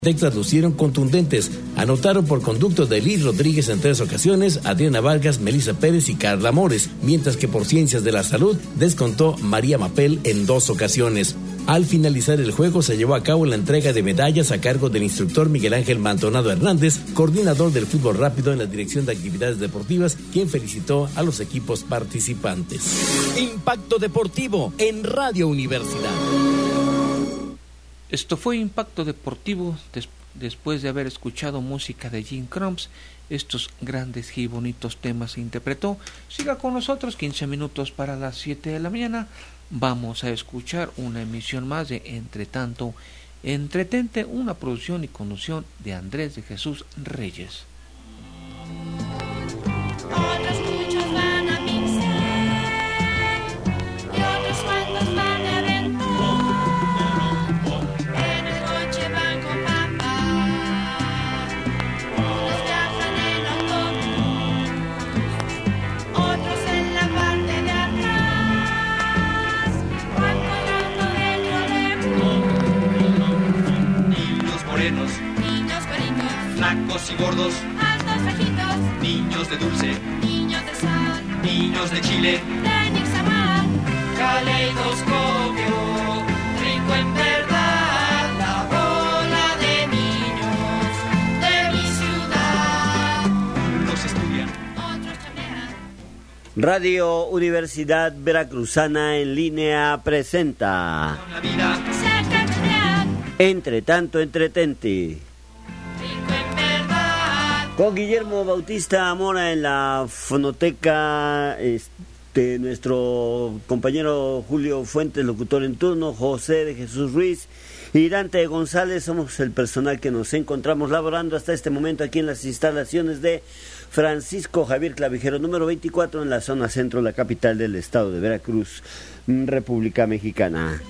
Texas lucieron contundentes. Anotaron por conducto de Liz Rodríguez en 3 ocasiones, Adriana Vargas, Melissa Pérez y Carla Mores, mientras que por Ciencias de la Salud descontó María Mapel en 2 ocasiones. Al finalizar el juego se llevó a cabo la entrega de medallas a cargo del instructor Miguel Ángel Maldonado Hernández, coordinador del fútbol rápido en la Dirección de Actividades Deportivas, quien felicitó a los equipos participantes. Impacto Deportivo en Radio Universidad. Esto fue Impacto Deportivo después de haber escuchado música de Jim Croce. Estos grandes y bonitos temas se interpretó. Siga con nosotros, 15 minutos para las 7 de la mañana. Vamos a escuchar una emisión más de Entre Tanto, Entretente, una producción y conducción de Andrés de Jesús Reyes. Otros muchos van a misa y otros cuantos van a evento. En el coche van con papá, unos viajan en autobús, otros en la parte de atrás van colgando del trolebús. Niños morenos, Niños güeritos, flacos y gordos, altos bajitos, niños de dulce, niños de sal, niños de chile. de Nixamar. Caleidoscopio, rico en verdad, la bola de niños de mi ciudad. Unos estudian, Otros chambean. Radio Universidad Veracruzana en línea presenta con la vida, Secretaría, Entre Tanto Entretente, rico en verdad. con Guillermo Bautista Mora en la fonoteca, nuestro compañero Julio Fuentes, locutor en turno, José de Jesús Ruiz y Dante González. Somos el personal que nos encontramos laborando hasta este momento aquí en las instalaciones de Francisco Javier Clavijero, número 24, en la zona centro, la capital del estado de Veracruz, República Mexicana.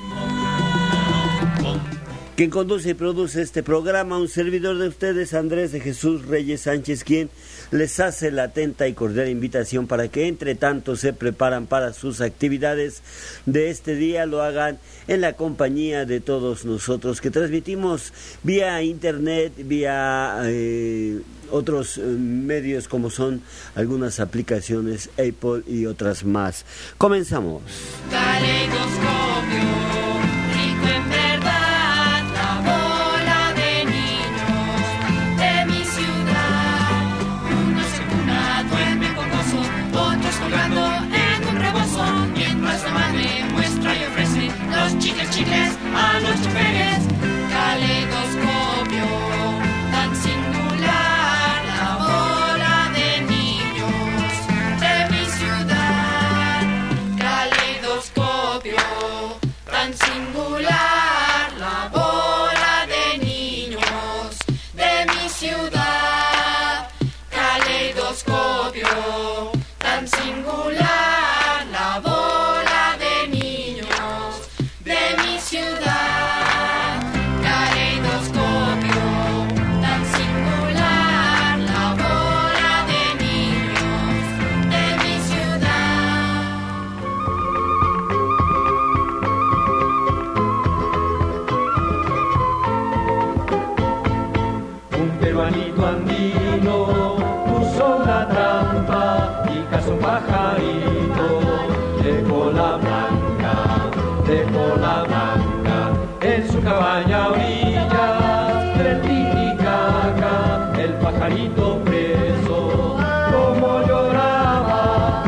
Quien conduce y produce este programa, un servidor de ustedes, Andrés de Jesús Reyes Sánchez, quien les hace la atenta y cordial invitación para que entre tanto se preparan para sus actividades de este día, lo hagan en la compañía de todos nosotros, que transmitimos vía internet, vía otros medios como son algunas aplicaciones Apple y otras más. Comenzamos. Caleidoscopio, rico en verdad, la bola de niños de mi ciudad. Unos en cuna duermen con gozo, otros colgando en un rebozo, mientras la madre muestra y ofrece los chicles a los choferes. Caleidoscopio, tan singular, la bola de niños de mi ciudad. Caleidoscopio, tan singular, la bola de niños de mi ciudad. Caleidoscopio, tan singular, la bola de niños de mi ciudad. Caleidoscopio, tan singular, la bola de niños de mi ciudad. Un peruanito andino puso una trampa y cazó un pajarito de cola blanca, en su cabaña a orillas del Titicaca, el pajarito preso, como lloraba.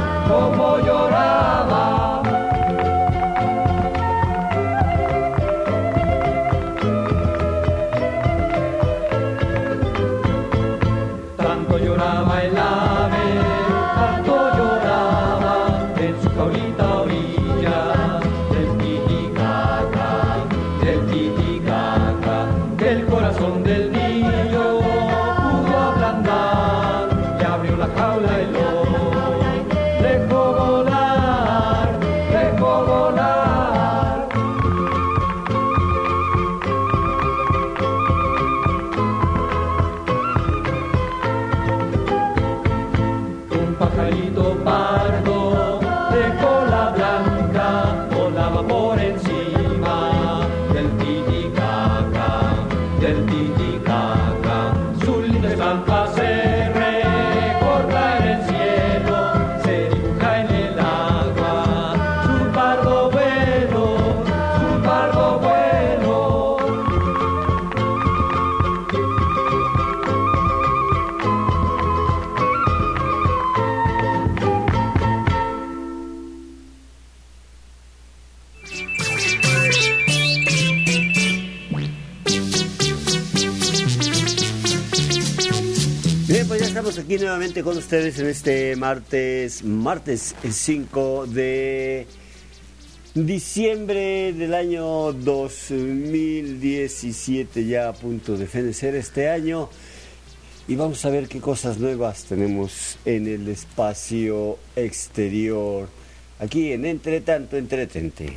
Tanto lloraba el ave, tanto lloraba en su jaulita a orillas del Titicaca, que el corazón del niño pudo ablandar y abrió la jaula y lo dejó volar. Un pajarito pardo de cola blanca volaba por encima del Titicaca, estamos aquí nuevamente con ustedes en este martes 5 de diciembre del año 2017, ya a punto de fenecer este año. Y vamos a ver qué cosas nuevas tenemos en el espacio exterior, aquí en Entre Tanto Entretente.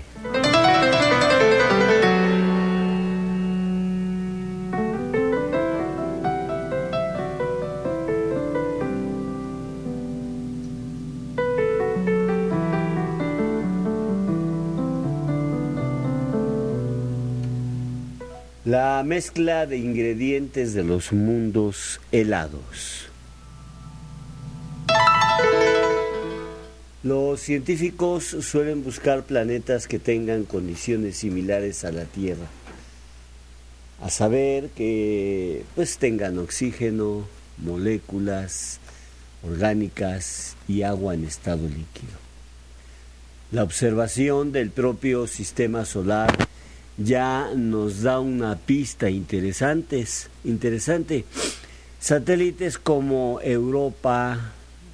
La mezcla de ingredientes de los mundos helados. Los científicos suelen buscar planetas que tengan condiciones similares a la Tierra, a saber que tengan oxígeno, moléculas orgánicas y agua en estado líquido. La observación del propio sistema solar ya nos da una pista interesante. Satélites como Europa,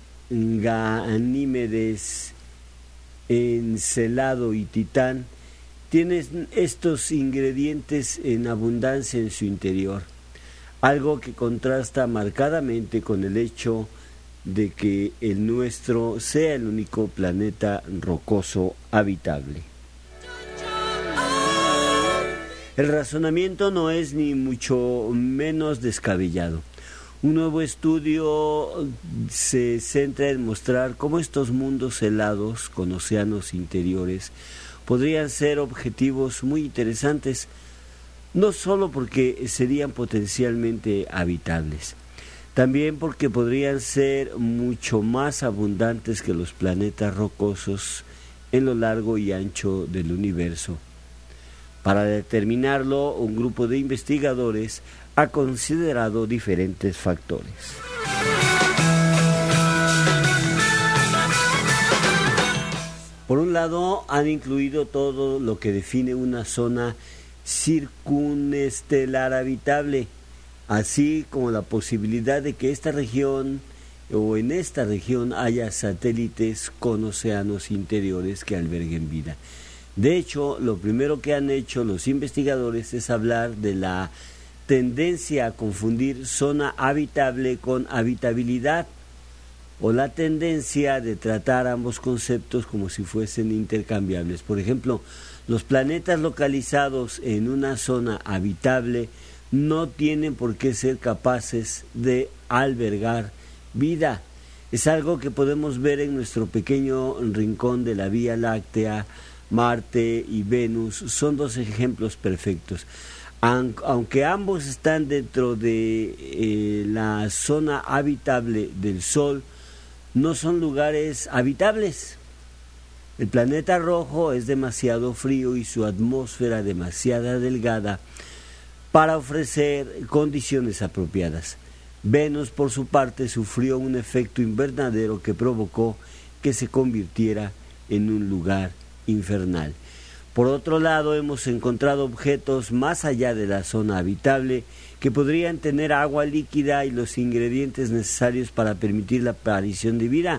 Ganímedes, Encelado y Titán tienen estos ingredientes en abundancia en su interior, algo que contrasta marcadamente con el hecho de que el nuestro sea el único planeta rocoso habitable. El razonamiento no es ni mucho menos descabellado. Un nuevo estudio se centra en mostrar cómo estos mundos helados con océanos interiores podrían ser objetivos muy interesantes, no solo porque serían potencialmente habitables, también porque podrían ser mucho más abundantes que los planetas rocosos en lo largo y ancho del universo. Para determinarlo, un grupo de investigadores ha considerado diferentes factores. Por un lado, han incluido todo lo que define una zona circunestelar habitable, así como la posibilidad de que esta región haya satélites con océanos interiores que alberguen vida. De hecho, lo primero que han hecho los investigadores es hablar de la tendencia a confundir zona habitable con habitabilidad, o la tendencia de tratar ambos conceptos como si fuesen intercambiables. Por ejemplo, los planetas localizados en una zona habitable no tienen por qué ser capaces de albergar vida. Es algo que podemos ver en nuestro pequeño rincón de la Vía Láctea. Marte y Venus son dos ejemplos perfectos. Aunque ambos están dentro de la zona habitable del Sol, no son lugares habitables. El planeta rojo es demasiado frío y su atmósfera demasiado delgada para ofrecer condiciones apropiadas. Venus, por su parte, sufrió un efecto invernadero que provocó que se convirtiera en un lugar infernal. Por otro lado, hemos encontrado objetos más allá de la zona habitable que podrían tener agua líquida y los ingredientes necesarios para permitir la aparición de vida.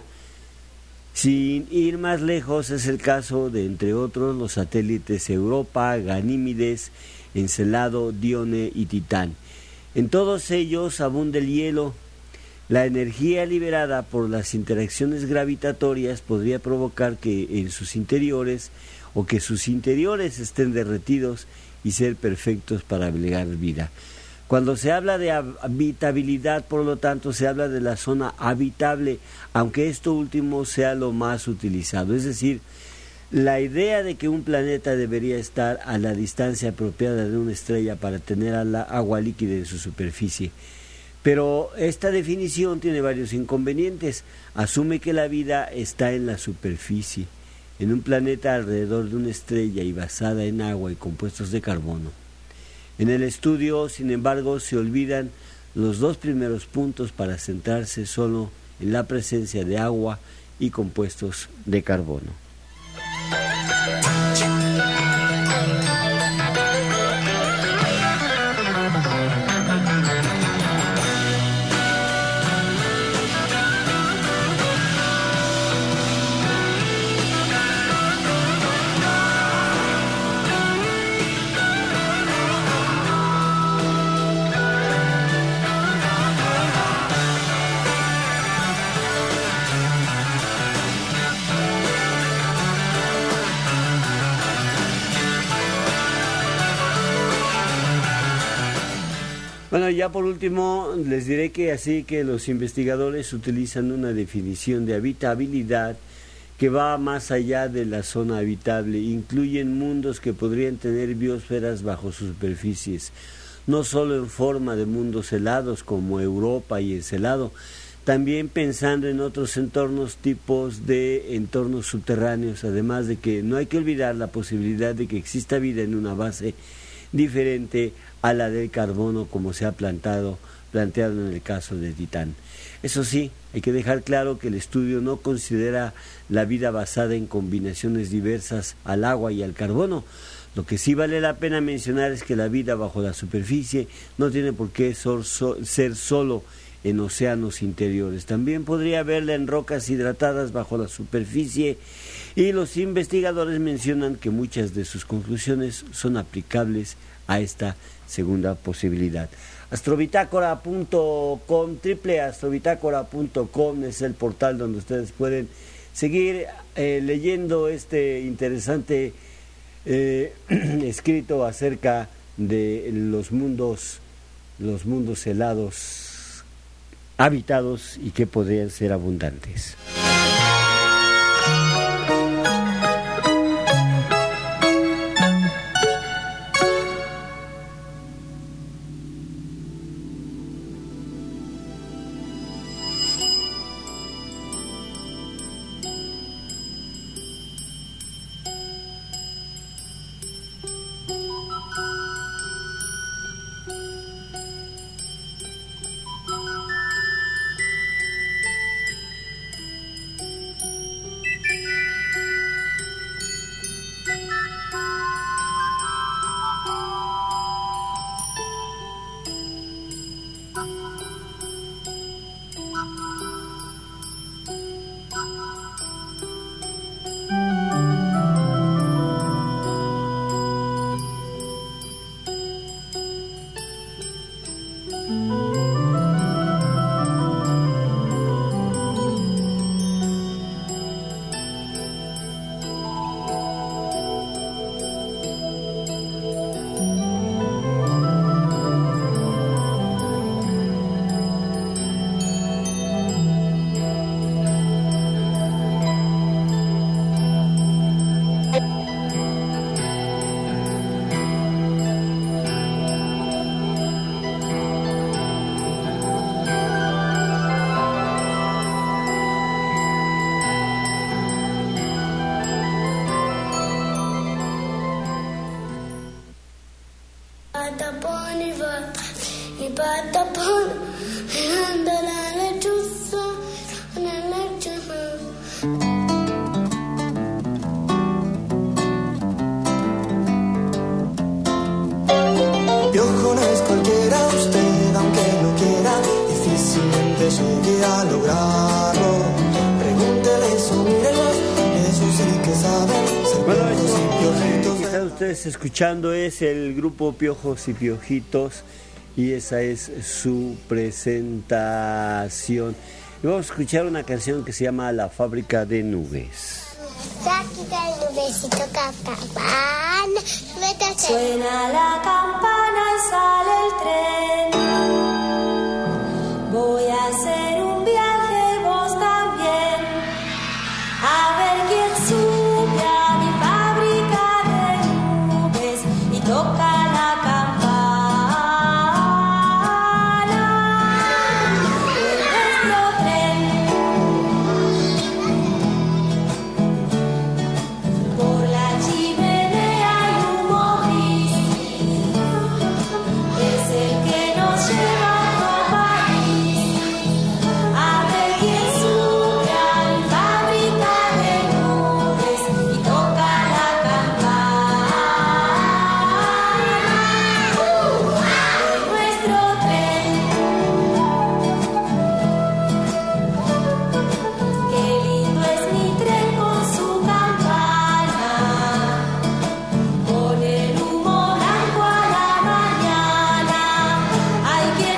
Sin ir más lejos, es el caso de, entre otros, los satélites Europa, Ganímedes, Encelado, Dione y Titán. En todos ellos abunda el hielo. La energía liberada por las interacciones gravitatorias podría provocar que en sus interiores o que sus interiores estén derretidos y ser perfectos para albergar vida. Cuando se habla de habitabilidad, por lo tanto, se habla de la zona habitable, aunque esto último sea lo más utilizado. Es decir, la idea de que un planeta debería estar a la distancia apropiada de una estrella para tener agua líquida en su superficie. Pero esta definición tiene varios inconvenientes. Asume que la vida está en la superficie, en un planeta alrededor de una estrella y basada en agua y compuestos de carbono. En el estudio, sin embargo, se olvidan los dos primeros puntos para centrarse solo en la presencia de agua y compuestos de carbono. Bueno, ya por último les diré que así que los investigadores utilizan una definición de habitabilidad que va más allá de la zona habitable. Incluyen mundos que podrían tener biosferas bajo sus superficies, no solo en forma de mundos helados como Europa y Encelado, también pensando en otros entornos, tipos de entornos subterráneos, además de que no hay que olvidar la posibilidad de que exista vida en una base diferente a la del carbono, como se ha planteado en el caso de Titán. Eso sí, hay que dejar claro que el estudio no considera la vida basada en combinaciones diversas al agua y al carbono. Lo que sí vale la pena mencionar es que la vida bajo la superficie no tiene por qué ser solo en océanos interiores. También podría haberla en rocas hidratadas bajo la superficie, y los investigadores mencionan que muchas de sus conclusiones son aplicables a esta segunda posibilidad. Astrobitácora.com, www.astrobitácora.com es el portal donde ustedes pueden seguir leyendo este interesante escrito acerca de los mundos helados habitados y que podrían ser abundantes. Piojo no es cualquiera, usted aunque no quiera, difícilmente llegue a lograrlo. Pregúntele eso, mírelos, eso sí que saben. Bueno, esto que están ustedes escuchando es el grupo Piojos y Piojitos, y esa es su presentación. Y vamos a escuchar una canción que se llama La Fábrica de Nubes. Suena la campana y sale el tren. Voy a hacer un viaje, vos también. A ver quién sube a mi fábrica de nubes y toca la campana. Nuestro tren. Por la chimenea hay humo gris. Es el que nos lleva a París. A ver quién sube a mi fábrica de nubes y toca la campana. De nuestro tren. Qué lindo es mi tren con su campana, con el humo blanco a la mañana. Ay, qué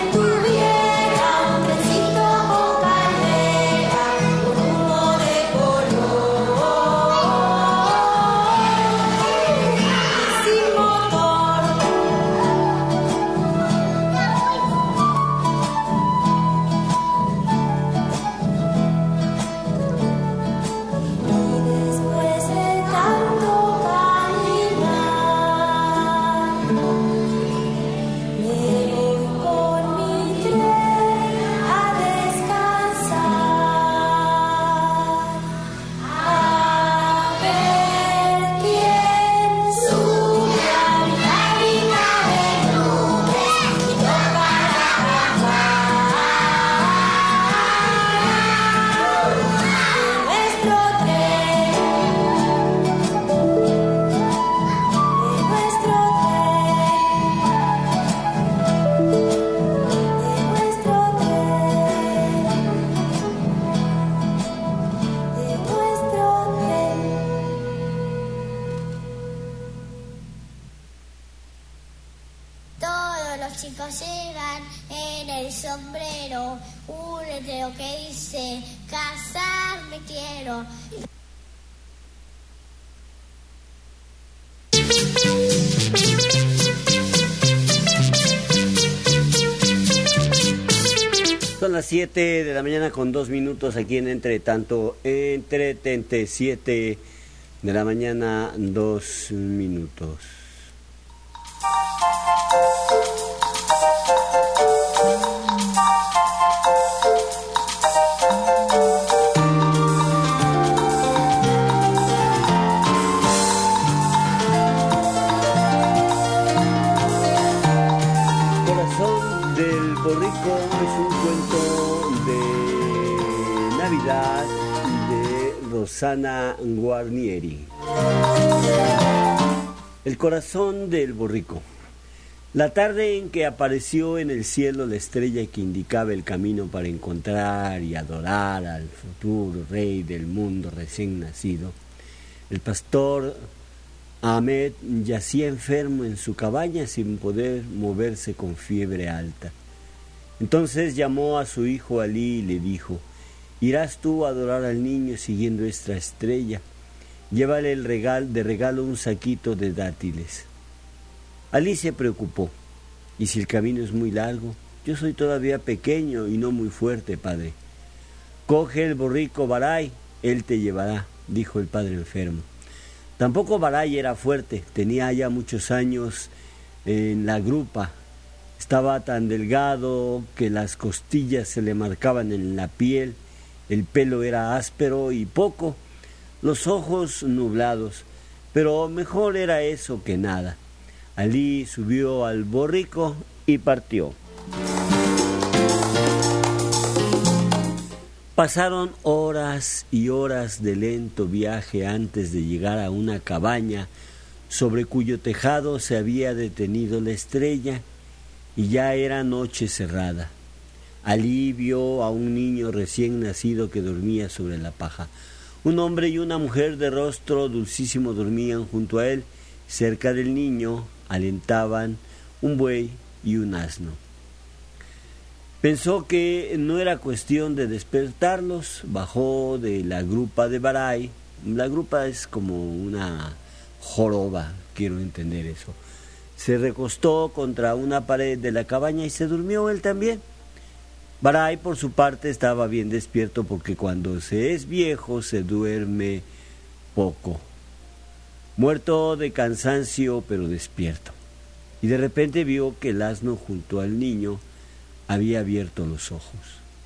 el sombrero, un letrero que dice, casarme quiero. Son las 7 de la mañana con 2 minutos aquí en Entretente, 7 de la mañana, 2 minutos. Corazón del Borrico es un cuento de Navidad de Rosana Guarnieri. El corazón del borrico. La tarde en que apareció en el cielo la estrella que indicaba el camino para encontrar y adorar al futuro rey del mundo recién nacido, el pastor Ahmed yacía enfermo en su cabaña sin poder moverse, con fiebre alta. Entonces llamó a su hijo Alí y le dijo: «Irás tú a adorar al niño siguiendo esta estrella. Llévale de regalo un saquito de dátiles». Alí se preocupó: «¿Y si el camino es muy largo? Yo soy todavía pequeño y no muy fuerte, padre». «Coge el borrico Baray, él te llevará», dijo el padre enfermo. Tampoco Baray era fuerte, tenía ya muchos años en la grupa. Estaba tan delgado que las costillas se le marcaban en la piel, el pelo era áspero y poco, los ojos nublados, pero mejor era eso que nada. Alí subió al borrico y partió. Pasaron horas y horas de lento viaje antes de llegar a una cabaña sobre cuyo tejado se había detenido la estrella, y ya era noche cerrada. Alí vio a un niño recién nacido que dormía sobre la paja. Un hombre y una mujer de rostro dulcísimo dormían junto a él. Cerca del niño alentaban un buey y un asno. Pensó que no era cuestión de despertarlos, bajó de la grupa de Baray. La grupa es como una joroba, quiero entender eso. Se recostó contra una pared de la cabaña y se durmió él también. Baray, por su parte, estaba bien despierto porque cuando se es viejo se duerme poco. Muerto de cansancio, pero despierto. Y de repente vio que el asno junto al niño había abierto los ojos.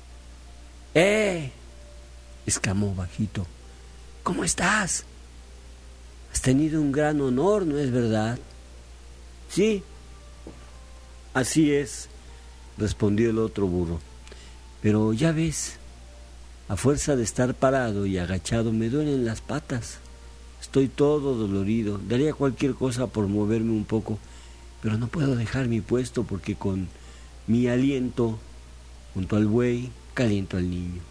Exclamó bajito. ¿Cómo estás? Has tenido un gran honor, ¿no es verdad? Sí, así es, respondió el otro burro. Pero ya ves, a fuerza de estar parado y agachado me duelen las patas. Estoy todo dolorido, daría cualquier cosa por moverme un poco, pero no puedo dejar mi puesto porque con mi aliento junto al buey caliento al niño.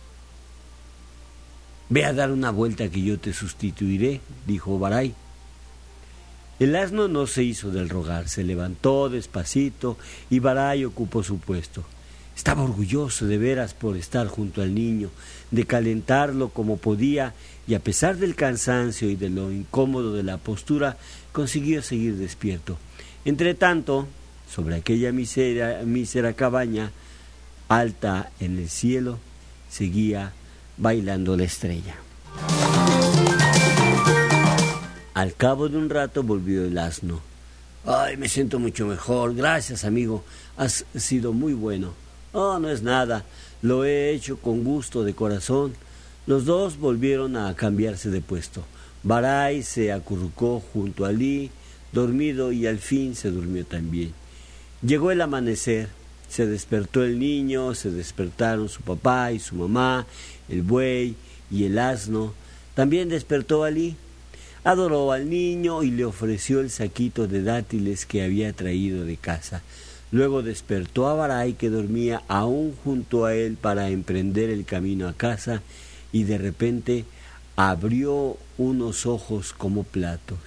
Ve a dar una vuelta que yo te sustituiré, dijo Baray. El asno no se hizo del rogar, se levantó despacito y Baray ocupó su puesto. Estaba orgulloso de veras por estar junto al niño, de calentarlo como podía, y a pesar del cansancio y de lo incómodo de la postura, consiguió seguir despierto. Entretanto, sobre aquella mísera cabaña, alta en el cielo, seguía bailando la estrella. Al cabo de un rato volvió el asno. «Ay, me siento mucho mejor, gracias amigo, has sido muy bueno». «Oh, no es nada, lo he hecho con gusto de corazón». Los dos volvieron a cambiarse de puesto. Baray se acurrucó junto a Alí, dormido, y al fin se durmió también. Llegó el amanecer, se despertó el niño, se despertaron su papá y su mamá, el buey y el asno. También despertó Alí. Adoró al niño y le ofreció el saquito de dátiles que había traído de casa. Luego despertó a Baray, que dormía aún junto a él, para emprender el camino a casa, y de repente abrió unos ojos como platos.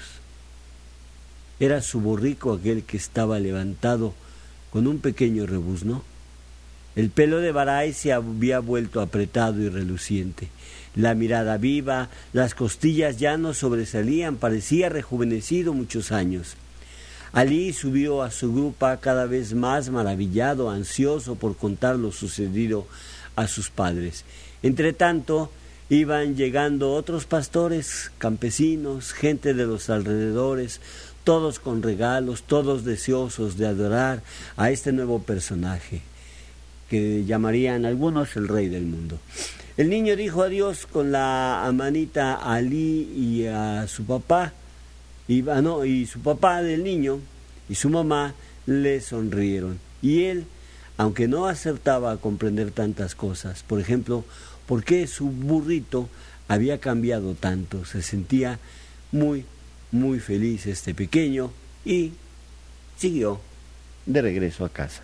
Era su borrico aquel que estaba levantado con un pequeño rebuzno. El pelo de Barai se había vuelto apretado y reluciente. La mirada viva, las costillas ya no sobresalían, parecía rejuvenecido muchos años. Alí subió a su grupa cada vez más maravillado, ansioso por contar lo sucedido a sus padres. Entretanto, iban llegando otros pastores, campesinos, gente de los alrededores, todos con regalos, todos deseosos de adorar a este nuevo personaje, que llamarían algunos el rey del mundo. El niño dijo adiós con la amanita a Alí y a su papá, y su papá del niño y su mamá le sonrieron. Y él, aunque no acertaba a comprender tantas cosas, por ejemplo, por qué su burrito había cambiado tanto, se sentía muy, muy feliz este pequeño y siguió de regreso a casa.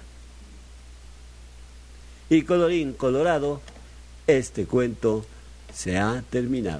Y colorín colorado, este cuento se ha terminado.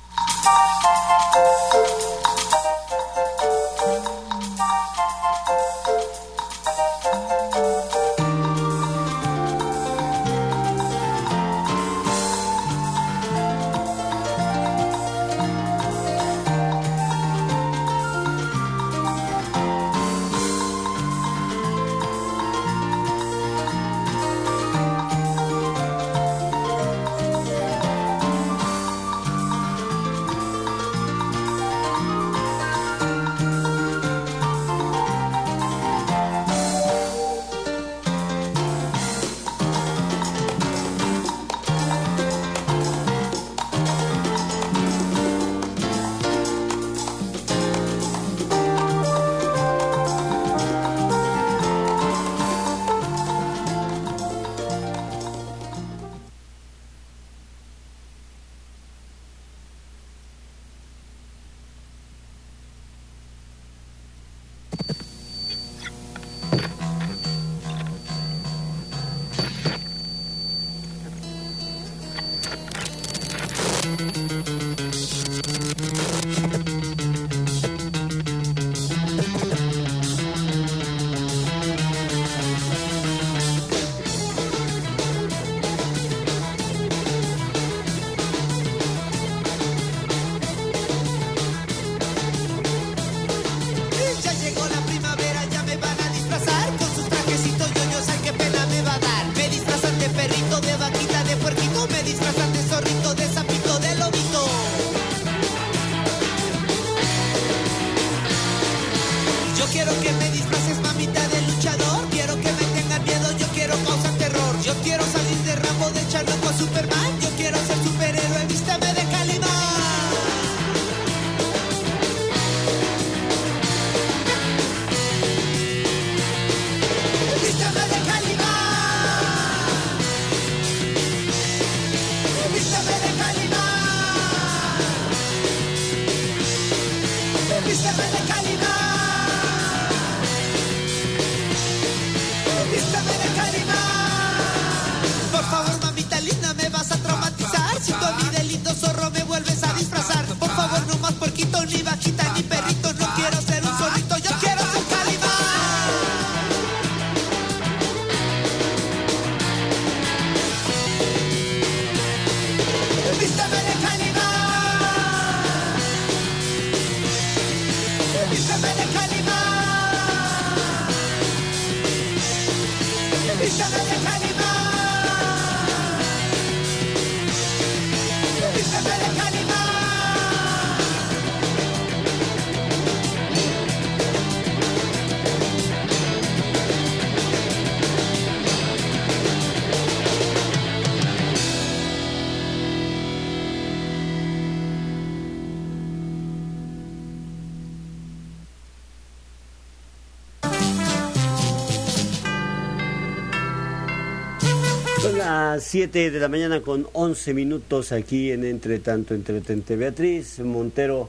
Son las 7 de la mañana con 11 minutos aquí en Entre Tanto Entretente. Beatriz Montero,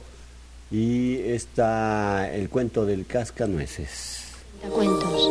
y está el cuento del cascanueces. Cuentos.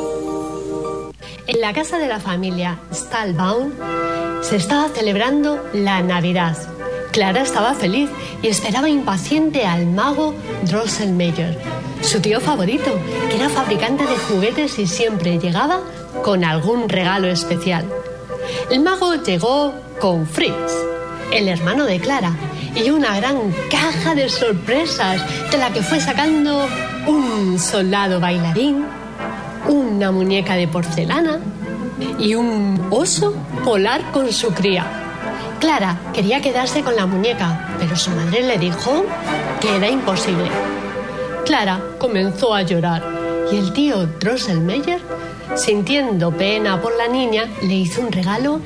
En la casa de la familia Stahlbaum se estaba celebrando la Navidad. Clara estaba feliz y esperaba impaciente al mago Drosselmeyer, su tío favorito, que era fabricante de juguetes y siempre llegaba con algún regalo especial. El mago llegó con Fritz, el hermano de Clara, y una gran caja de sorpresas de la que fue sacando un soldado bailarín, una muñeca de porcelana y un oso polar con su cría. Clara quería quedarse con la muñeca, pero su madre le dijo que era imposible. Clara comenzó a llorar y el tío Drosselmeyer, sintiendo pena por la niña, le hizo un regalo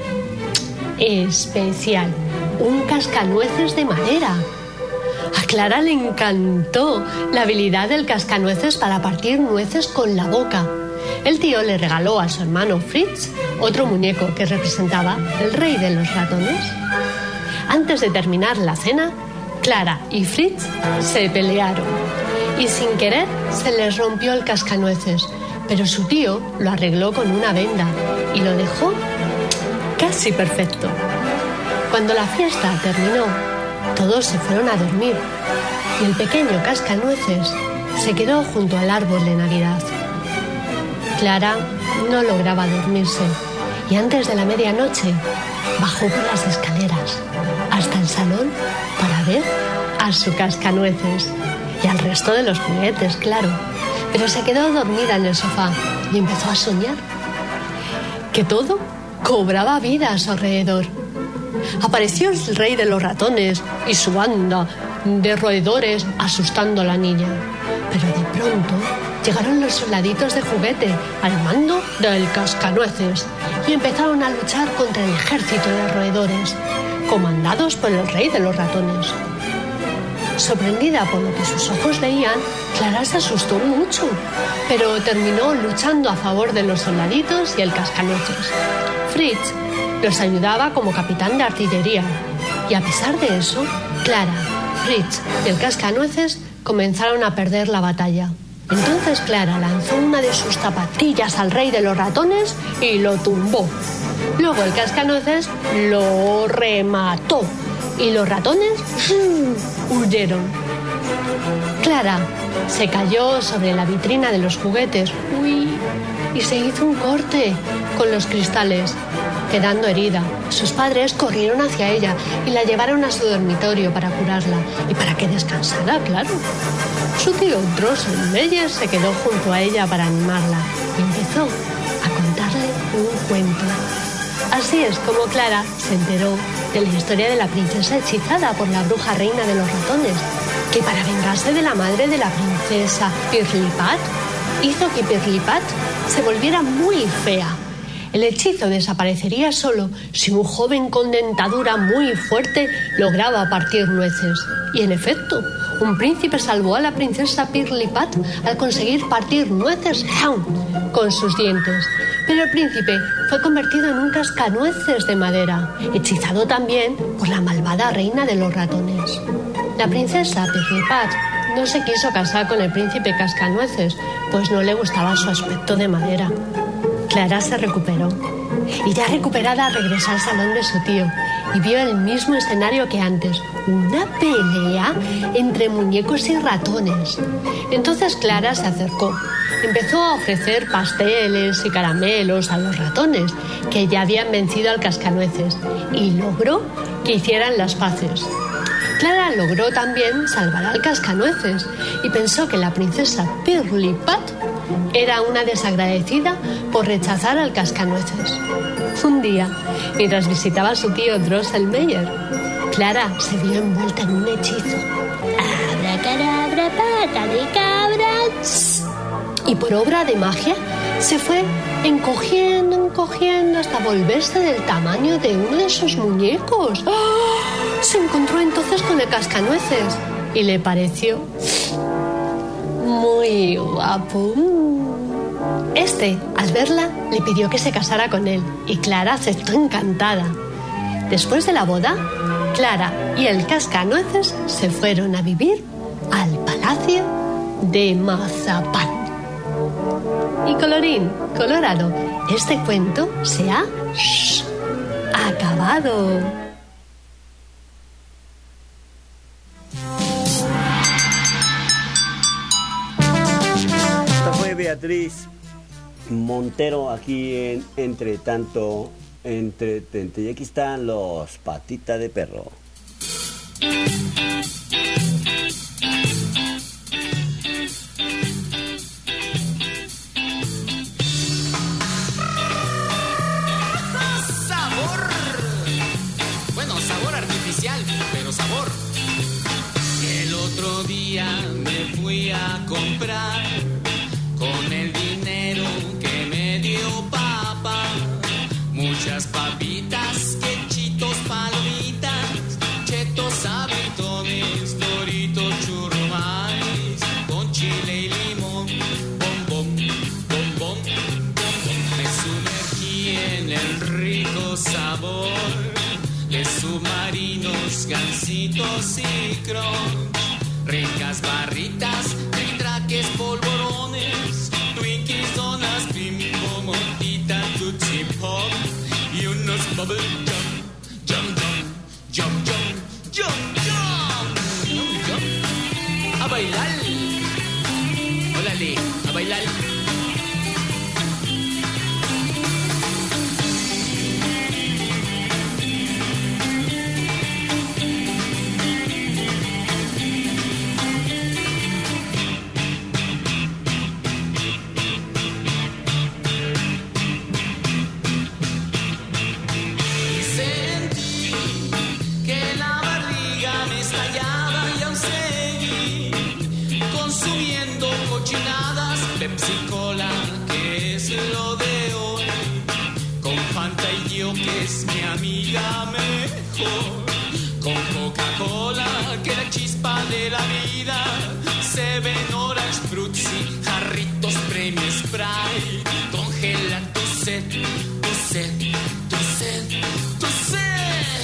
especial, un cascanueces de madera. A Clara le encantó la habilidad del cascanueces para partir nueces con la boca. El tío le regaló a su hermano Fritz otro muñeco que representaba el rey de los ratones. Antes de terminar la cena, Clara y Fritz se pelearon y sin querer se les rompió el cascanueces, pero su tío lo arregló con una venda y lo dejó casi perfecto. Cuando la fiesta terminó, todos se fueron a dormir y el pequeño cascanueces se quedó junto al árbol de Navidad. Clara no lograba dormirse y antes de la medianoche bajó por las escaleras hasta el salón para ver a su cascanueces y al resto de los juguetes, claro. Pero se quedó dormida en el sofá y empezó a soñar que todo cobraba vida a su alrededor. Apareció el rey de los ratones y su banda de roedores asustando a la niña. Pero de pronto llegaron los soldaditos de juguete al mando del cascanueces y empezaron a luchar contra el ejército de roedores, comandados por el rey de los ratones. Sorprendida por lo que sus ojos veían, Clara se asustó mucho, pero terminó luchando a favor de los soldaditos y el cascanueces. Fritz los ayudaba como capitán de artillería y a pesar de eso, Clara, Fritz y el cascanueces comenzaron a perder la batalla. Entonces Clara lanzó una de sus zapatillas al rey de los ratones y lo tumbó. Luego el cascanueces lo remató y los ratones huyeron. Clara se cayó sobre la vitrina de los juguetes y se hizo un corte con los cristales, quedando herida. Sus padres corrieron hacia ella y la llevaron a su dormitorio para curarla y para que descansara, claro. Su tío Drosselmeyer se quedó junto a ella para animarla y empezó a contarle un cuento. Así es como Clara se enteró de la historia de la princesa hechizada por la bruja reina de los ratones, que para vengarse de la madre de la princesa Pirlipat, hizo que Pirlipat se volviera muy fea. El hechizo desaparecería solo si un joven con dentadura muy fuerte lograba partir nueces. Y en efecto, un príncipe salvó a la princesa Pirlipat al conseguir partir nueces con sus dientes. Pero el príncipe fue convertido en un cascanueces de madera, hechizado también por la malvada reina de los ratones. La princesa Pirlipat no se quiso casar con el príncipe cascanueces, pues no le gustaba su aspecto de madera. Clara se recuperó y ya recuperada regresó al salón de su tío y vio el mismo escenario que antes, una pelea entre muñecos y ratones. Entonces Clara se acercó, empezó a ofrecer pasteles y caramelos a los ratones que ya habían vencido al cascanueces y logró que hicieran las paces. Clara logró también salvar al cascanueces y pensó que la princesa Pirlipat era una desagradecida por rechazar al cascanueces. Un día, mientras visitaba a su tío Drosselmeyer, Clara se vio envuelta en un hechizo. Abracadabra, pata de cabra. Y por obra de magia se fue encogiendo hasta volverse del tamaño de uno de sus muñecos. ¡Oh! Se encontró entonces con el cascanueces y le pareció muy guapo. Este, al verla, le pidió que se casara con él y Clara aceptó encantada. Después de la boda, Clara y el cascanueces se fueron a vivir al palacio de Mazapán. Y colorín colorado, este cuento se ha acabado. Esta fue Beatriz Montero aquí en Entre Tanto Entretente. Y aquí están los Patita de Perro. Sabor. Bueno, sabor artificial, pero sabor. El otro día me fui a comprar con el dinero que me dio papá muchas papitas, quechitos, palomitas, chetos, sabritones, doritos, churrumais, con chile y limón, bombón, bombón, bombón. Me sumergí en el rico sabor de submarinos, gansitos y crunch, ricas barritas, traques, polvorones, Twinkies, donas, bimbo, motita, Tootsie Pop y unos bubble jump, jump, jump, jump, jump, jump, jump, jump. A bailar, órale, a bailar. Pepsi Cola, que es lo de hoy, con Fanta y yo, que es mi amiga mejor, con Coca-Cola, que la chispa de la vida, Seven, Orange, Fruitsy, jarritos, Premio Sprite, congela tu sed, tu sed, tu sed, tu sed.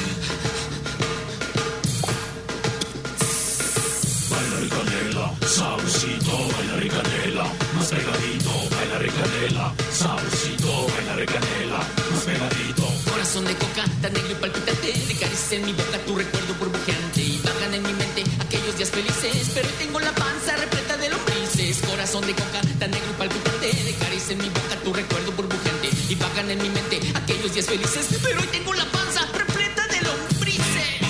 Baila y canela, sabrosito, baila y canela, más pegadito, baila y canela, sabrosito, baila y canela, más pegadito. Corazón de coca, tan negro y palpitante, de caricia en mi boca, tu recuerdo burbujeante, y vagan en mi mente aquellos días felices, pero hoy tengo la panza repleta de lombrices. Corazón de coca, tan negro y palpitante, de caricia en mi boca, tu recuerdo burbujeante, y vagan en mi mente aquellos días felices, pero hoy tengo la panza repleta de lombrices.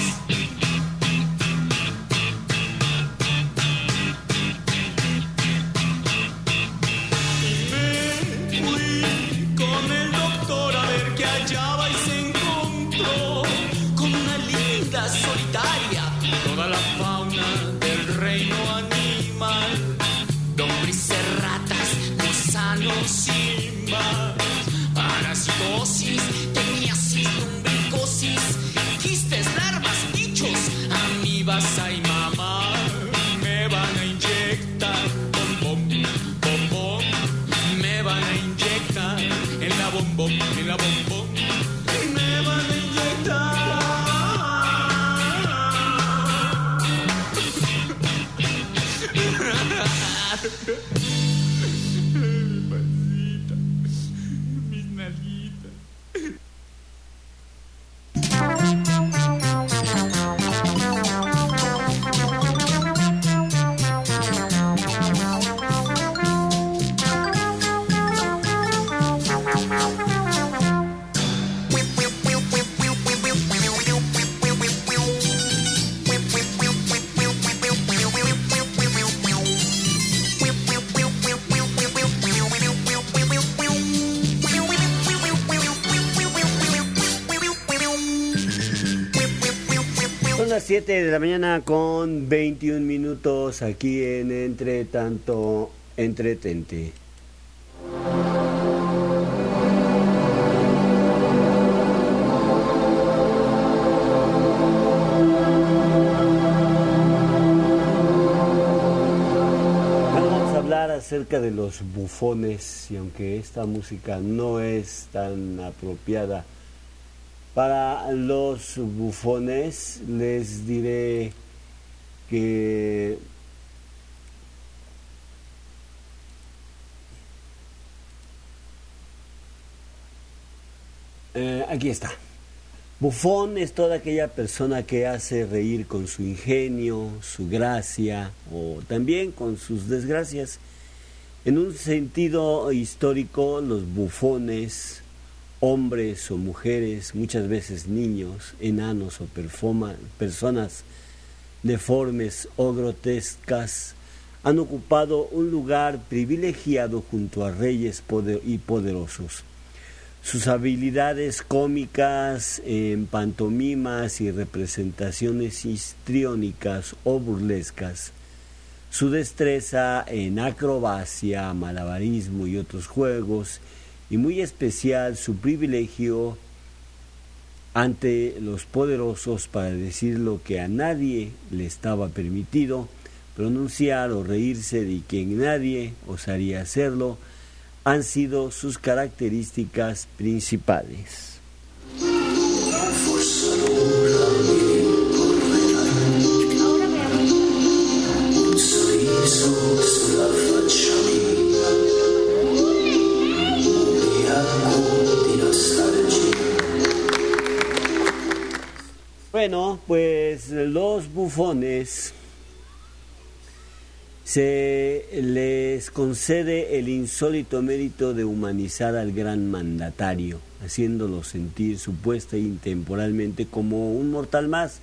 Solitaria, toda la fauna del reino animal, lombrices, ratas, gusanos y más, parasitosis, teniasis, lumbricosis, quistes, larvas, bichos, amibas, ay mamá, me van a inyectar, bombón, bombón, me van a inyectar en la bombón, en la bombón, me van a inyectar. Mi pancita, mis nalguitas. Son las 7 de la mañana con 21 minutos aquí en Entre Tanto Entretente. Vamos a hablar acerca de los bufones, y aunque esta música no es tan apropiada para los bufones, les diré que aquí está. Bufón es toda aquella persona que hace reír con su ingenio, su gracia o también con sus desgracias. En un sentido histórico, los bufones, hombres o mujeres, muchas veces niños, enanos o personas deformes o grotescas, han ocupado un lugar privilegiado junto a reyes y poderosos. Sus habilidades cómicas en pantomimas y representaciones histriónicas o burlescas, su destreza en acrobacia, malabarismo y otros juegos, y muy especial su privilegio ante los poderosos para decir lo que a nadie le estaba permitido, pronunciar o reírse de quien nadie osaría hacerlo, han sido sus características principales. Bueno, pues los bufones se les concede el insólito mérito de humanizar al gran mandatario, haciéndolo sentir supuesta y temporalmente como un mortal más.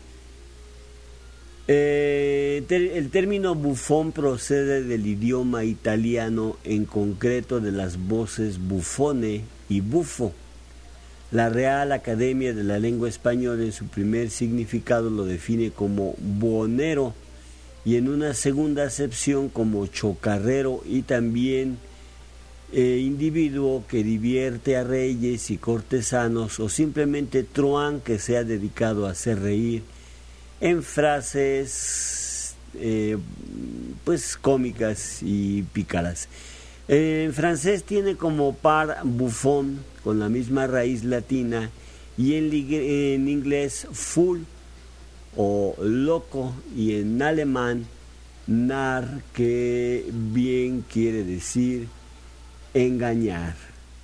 El término bufón procede del idioma italiano, en concreto de las voces bufone y bufo. La Real Academia de la Lengua Española en su primer significado lo define como buhonero y en una segunda acepción como chocarrero y también individuo que divierte a reyes y cortesanos o simplemente truán que se ha dedicado a hacer reír en frases pues cómicas y pícaras. En francés tiene como par bufón con la misma raíz latina y en inglés fool o loco y en alemán narr, que bien quiere decir engañar.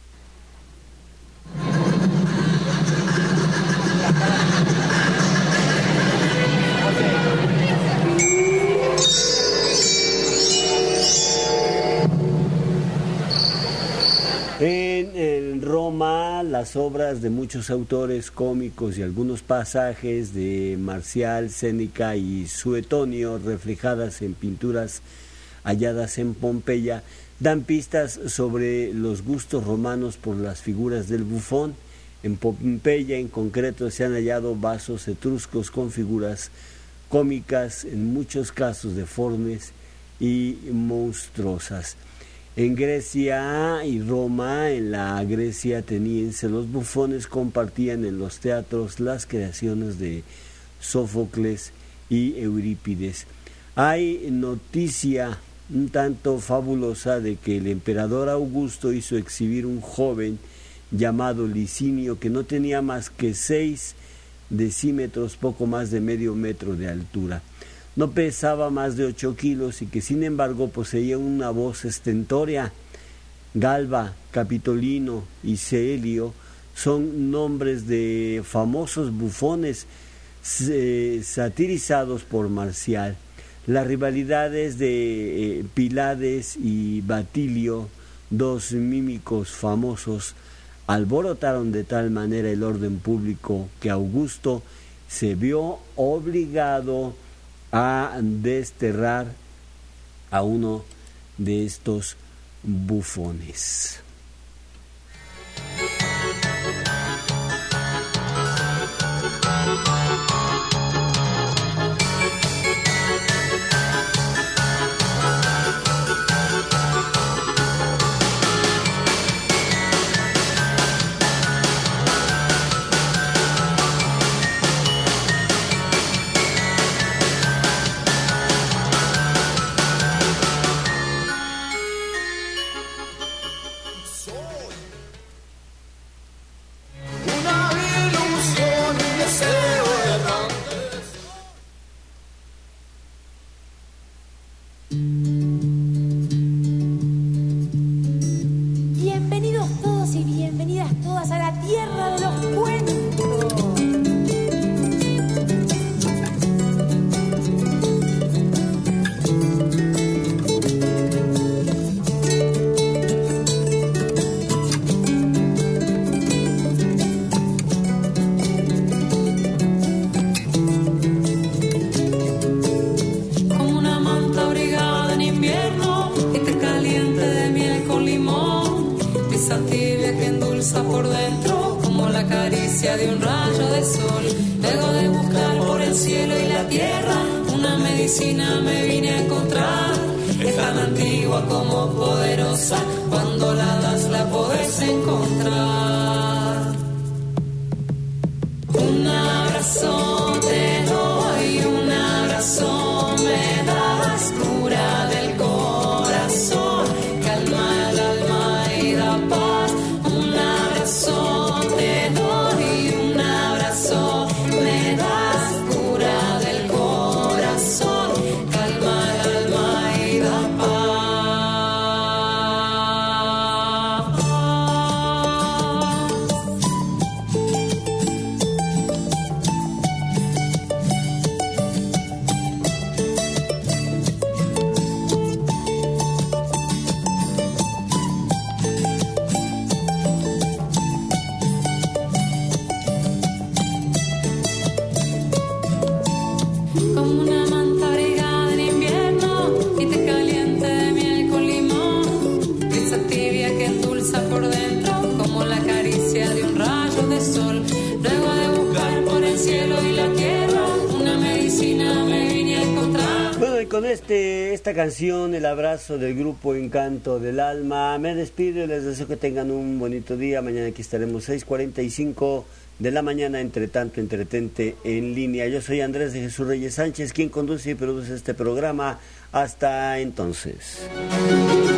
En Roma, las obras de muchos autores cómicos y algunos pasajes de Marcial, Séneca y Suetonio, reflejadas en pinturas halladas en Pompeya, dan pistas sobre los gustos romanos por las figuras del bufón. En Pompeya, en concreto, se han hallado vasos etruscos con figuras cómicas, en muchos casos deformes y monstruosas. En Grecia y Roma, en la Grecia ateniense, los bufones compartían en los teatros las creaciones de Sófocles y Eurípides. Hay noticia un tanto fabulosa de que el emperador Augusto hizo exhibir un joven llamado Licinio que no tenía más que 6 decímetros, poco más de medio metro de altura. No pesaba más de 8 kilos y que sin embargo poseía una voz estentórea. Galba, Capitolino y Celio son nombres de famosos bufones satirizados por Marcial. Las rivalidades de Pilades y Batilio, dos mímicos famosos, alborotaron de tal manera el orden público que Augusto se vio obligado a desterrar a uno de estos bufones. por dentro como la caricia de un rayo de sol. Luego de buscar por el cielo y la tierra, una medicina me vine a encontrar. Es tan antigua como poderosa, cuando la das la podés encontrar. Un abrazo te doy, un abrazo me das, cura del corazón, calma el alma y da paz. Un abrazo te doy, un abrazo me das, cura del corazón, calma el alma y da paz. Como una manta abrigada en invierno y te caliente de miel con limón, brisa tibia que endulza por dentro como la caricia de un rayo de sol. Luego de buscar por el cielo y la tierra, una medicina me vine a encontrar. Bueno, y con esta canción, el abrazo del grupo Encanto del Alma, me despido y les deseo que tengan un bonito día. Mañana aquí estaremos 6:45 de la mañana, entre tanto entretente en línea. Yo soy Andrés de Jesús Reyes Sánchez, quien conduce y produce este programa. Hasta entonces.